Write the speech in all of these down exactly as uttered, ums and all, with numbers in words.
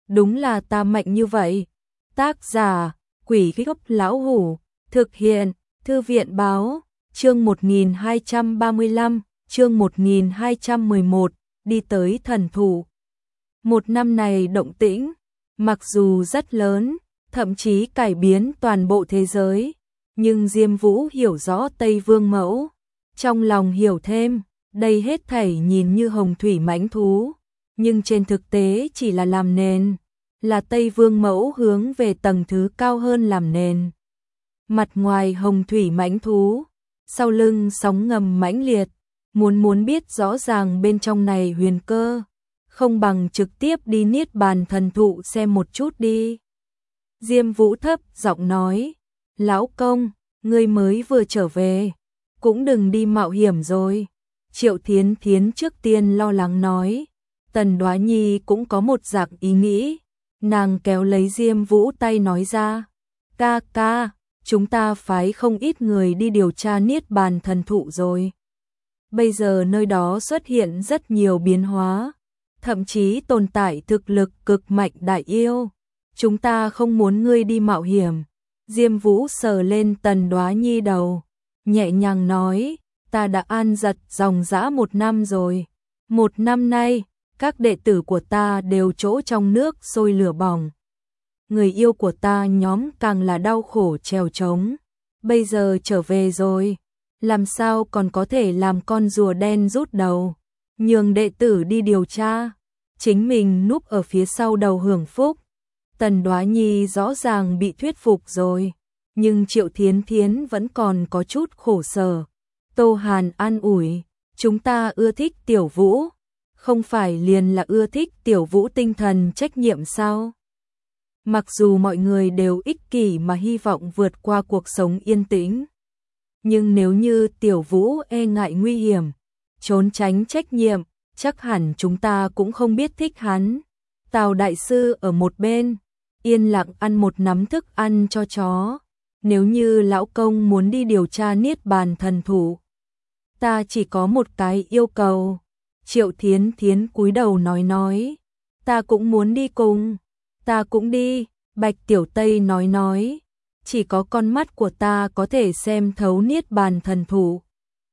đúng là ta mạnh như vậy. Tác giả, Quỷ Gốc Lão Hủ, thực hiện, Thư viện Báo, chương một nghìn hai trăm ba mươi lăm, chương một nghìn hai trăm mười một, đi tới thần thụ. Một năm này động tĩnh, mặc dù rất lớn, thậm chí cải biến toàn bộ thế giới, nhưng Diêm Vũ hiểu rõ Tây Vương Mẫu, trong lòng hiểu thêm, đây hết thảy nhìn như hồng thủy mãnh thú, nhưng trên thực tế chỉ là làm nền, là Tây Vương Mẫu hướng về tầng thứ cao hơn làm nền. Mặt ngoài hồng thủy mãnh thú, sau lưng sóng ngầm mãnh liệt, muốn muốn biết rõ ràng bên trong này huyền cơ, không bằng trực tiếp đi Niết Bàn Thần Thụ xem một chút đi. Diêm Vũ thấp giọng nói, lão công, ngươi mới vừa trở về, cũng đừng đi mạo hiểm rồi. Triệu Thiến Thiến trước tiên lo lắng nói, Tần Đoá Nhi cũng có một dạng ý nghĩ, nàng kéo lấy Diêm Vũ tay nói ra, ca ca, chúng ta phái không ít người đi điều tra Niết Bàn Thần Thụ rồi. Bây giờ nơi đó xuất hiện rất nhiều biến hóa, thậm chí tồn tại thực lực cực mạnh đại yêu. Chúng ta không muốn ngươi đi mạo hiểm. Diêm Vũ sờ lên Tần Đoá Nhi đầu, nhẹ nhàng nói, ta đã an giật dòng dã một năm rồi. Một năm nay, các đệ tử của ta đều chỗ trong nước sôi lửa bỏng. Người yêu của ta nhóm càng là đau khổ trèo trống. Bây giờ trở về rồi, làm sao còn có thể làm con rùa đen rút đầu, nhường đệ tử đi điều tra, chính mình núp ở phía sau đầu hưởng phúc. Tần Đoá Nhi rõ ràng bị thuyết phục rồi, nhưng Triệu Thiến Thiến vẫn còn có chút khổ sở. Tô Hàn an ủi, chúng ta ưa thích Tiểu Vũ, không phải liền là ưa thích Tiểu Vũ tinh thần trách nhiệm sao? Mặc dù mọi người đều ích kỷ mà hy vọng vượt qua cuộc sống yên tĩnh, nhưng nếu như Tiểu Vũ e ngại nguy hiểm, trốn tránh trách nhiệm, chắc hẳn chúng ta cũng không biết thích hắn. Tào đại sư ở một bên, yên lặng ăn một nắm thức ăn cho chó. Nếu như lão công muốn đi điều tra Niết Bàn Thần Thụ, ta chỉ có một cái yêu cầu. Triệu Thiến Thiến cúi đầu nói nói, ta cũng muốn đi cùng. Ta cũng đi. Bạch Tiểu Tây nói nói, chỉ có con mắt của ta có thể xem thấu Niết Bàn Thần Thụ.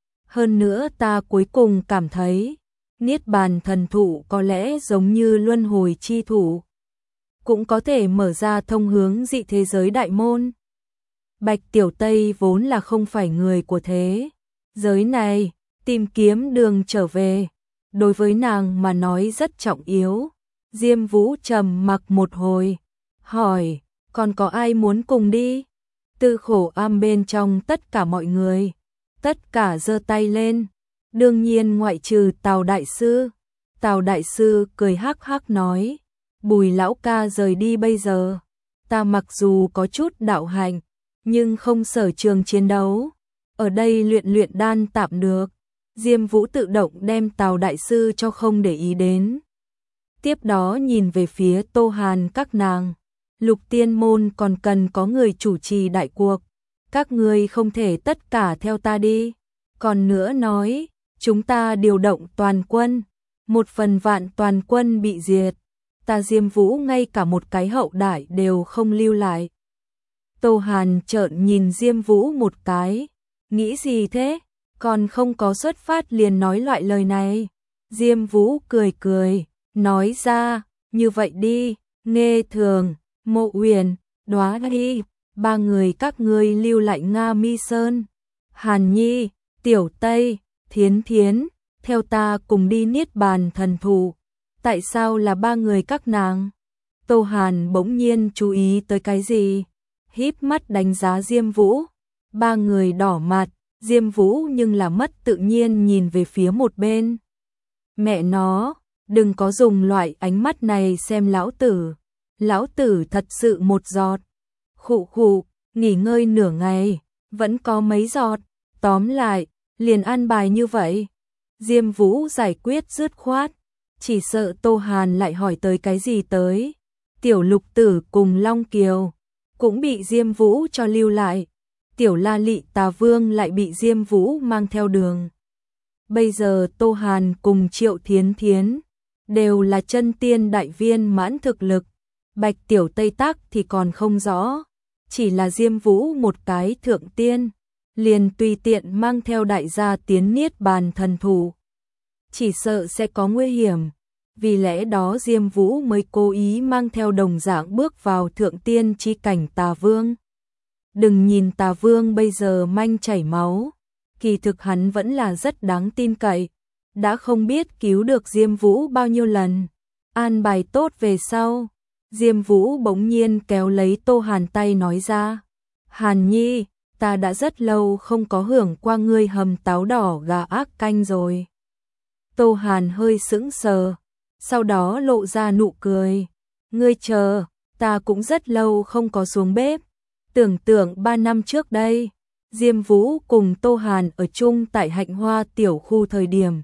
Hơn nữa ta cuối cùng cảm thấy, Niết Bàn Thần Thụ có lẽ giống như luân hồi chi thủ, cũng có thể mở ra thông hướng dị thế giới đại môn. Bạch Tiểu Tây vốn là không phải người của thế giới này, tìm kiếm đường trở về, đối với nàng mà nói rất trọng yếu. Diêm Vũ trầm mặc một hồi, hỏi, còn có ai muốn cùng đi? Tư Khổ Am bên trong tất cả mọi người, tất cả giơ tay lên, đương nhiên ngoại trừ Tào đại sư. Tào đại sư cười hắc hắc nói, Bùi lão ca rời đi bây giờ, ta mặc dù có chút đạo hành, nhưng không sở trường chiến đấu, ở đây luyện luyện đan tạm được. Diêm Vũ tự động đem Tào đại sư cho không để ý đến. Tiếp đó nhìn về phía Tô Hàn các nàng, Lục Tiên môn còn cần có người chủ trì đại cuộc, các ngươi không thể tất cả theo ta đi. Còn nữa nói, chúng ta điều động toàn quân, một phần vạn toàn quân bị diệt, ta Diêm Vũ ngay cả một cái hậu đại đều không lưu lại. Tô Hàn trợn nhìn Diêm Vũ một cái, nghĩ gì thế, còn không có xuất phát liền nói loại lời này. Diêm Vũ cười cười, nói ra, như vậy đi, Nghê Thường, Mộ Uyển, Đoá Nhi, ba người các ngươi lưu lại Nga Mi Sơn. Hàn Nhi, Tiểu Tây, Thiến Thiến, theo ta cùng đi Niết Bàn Thần Thụ. Tại sao là ba người các nàng? Tô Hàn bỗng nhiên chú ý tới cái gì? Híp mắt đánh giá Diêm Vũ. Ba người đỏ mặt, Diêm Vũ nhưng là mất tự nhiên nhìn về phía một bên. Mẹ nó, đừng có dùng loại ánh mắt này xem lão tử. Lão tử thật sự một giọt. Khụ khụ, nghỉ ngơi nửa ngày, vẫn có mấy giọt. Tóm lại, liền an bài như vậy. Diêm Vũ giải quyết dứt khoát, chỉ sợ Tô Hàn lại hỏi tới cái gì tới. Tiểu Lục Tử cùng Long Kiều cũng bị Diêm Vũ cho lưu lại. Tiểu La Lị Tà Vương lại bị Diêm Vũ mang theo đường. Bây giờ Tô Hàn cùng Triệu Thiến Thiến đều là chân tiên đại viên mãn thực lực, Bạch Tiểu Tây Tắc thì còn không rõ, chỉ là Diêm Vũ một cái thượng tiên, liền tùy tiện mang theo đại gia tiến Niết Bàn Thần Thụ. Chỉ sợ sẽ có nguy hiểm, vì lẽ đó Diêm Vũ mới cố ý mang theo đồng dạng bước vào thượng tiên chi cảnh Tà Vương. Đừng nhìn Tà Vương bây giờ manh chảy máu, kỳ thực hắn vẫn là rất đáng tin cậy, đã không biết cứu được Diêm Vũ bao nhiêu lần. An bài tốt về sau, Diêm Vũ bỗng nhiên kéo lấy Tô Hàn tay nói ra, Hàn Nhi, ta đã rất lâu không có hưởng qua ngươi hầm táo đỏ gà ác canh rồi. Tô Hàn hơi sững sờ, sau đó lộ ra nụ cười, ngươi chờ, ta cũng rất lâu không có xuống bếp. Tưởng tượng ba năm trước đây, Diêm Vũ cùng Tô Hàn ở chung tại Hạnh Hoa tiểu khu thời điểm,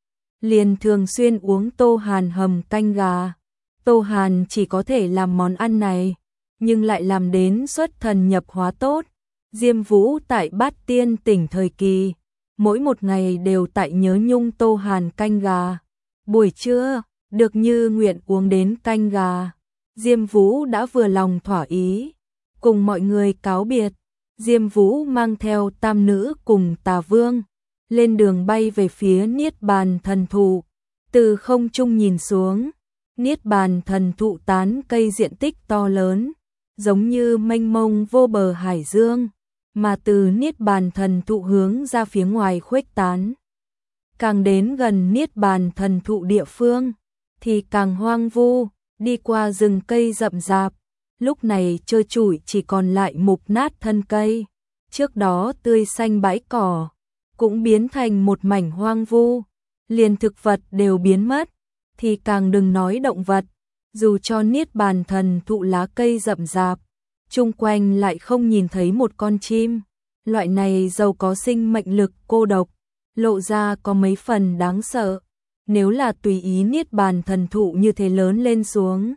liền thường xuyên uống Tô Hàn hầm canh gà. Tô Hàn chỉ có thể làm món ăn này, nhưng lại làm đến xuất thần nhập hóa tốt. Diêm Vũ tại Bát Tiên tỉnh thời kỳ, mỗi một ngày đều tại nhớ nhung Tô Hàn canh gà. Buổi trưa, được như nguyện uống đến canh gà, Diêm Vũ đã vừa lòng thỏa ý. Cùng mọi người cáo biệt, Diêm Vũ mang theo tam nữ cùng Tà Vương, lên đường bay về phía Niết Bàn Thần Thụ. Từ không trung nhìn xuống, Niết Bàn Thần Thụ tán cây diện tích to lớn, giống như mênh mông vô bờ hải dương, mà từ Niết Bàn Thần Thụ hướng ra phía ngoài khuếch tán. Càng đến gần Niết Bàn Thần Thụ địa phương, thì càng hoang vu, đi qua rừng cây rậm rạp, lúc này trơ trụi chỉ còn lại mục nát thân cây, trước đó tươi xanh bãi cỏ, cũng biến thành một mảnh hoang vu, liền thực vật đều biến mất, thì càng đừng nói động vật, dù cho Niết Bàn Thần Thụ lá cây rậm rạp, chung quanh lại không nhìn thấy một con chim, loại này giàu có sinh mệnh lực cô độc, lộ ra có mấy phần đáng sợ, nếu là tùy ý Niết Bàn Thần Thụ như thế lớn lên xuống.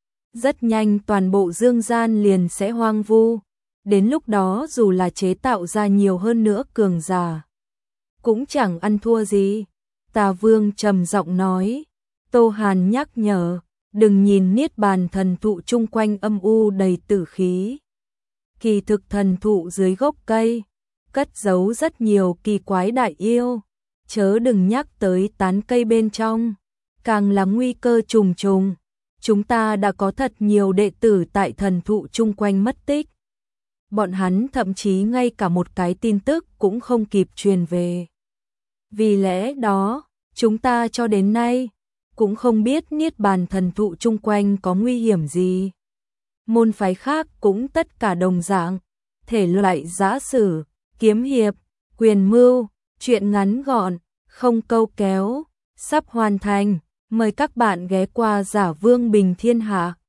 Rất nhanh toàn bộ dương gian liền sẽ hoang vu, đến lúc đó dù là chế tạo ra nhiều hơn nữa cường giả, cũng chẳng ăn thua gì. Tà Vương trầm giọng nói, Tô Hàn nhắc nhở, đừng nhìn Niết Bàn Thần Thụ chung quanh âm u đầy tử khí. Kỳ thực thần thụ dưới gốc cây, cất giấu rất nhiều kỳ quái đại yêu, chớ đừng nhắc tới tán cây bên trong, càng là nguy cơ trùng trùng. Chúng ta đã có thật nhiều đệ tử tại thần thụ chung quanh mất tích. Bọn hắn thậm chí ngay cả một cái tin tức cũng không kịp truyền về. Vì lẽ đó, chúng ta cho đến nay cũng không biết Niết Bàn Thần Thụ chung quanh có nguy hiểm gì. Môn phái khác cũng tất cả đồng dạng, thể loại giã sử, kiếm hiệp, quyền mưu, truyện ngắn gọn, không câu kéo, sắp hoàn thành. Mời các bạn ghé qua Giả Vương Bình Thiên Hạ.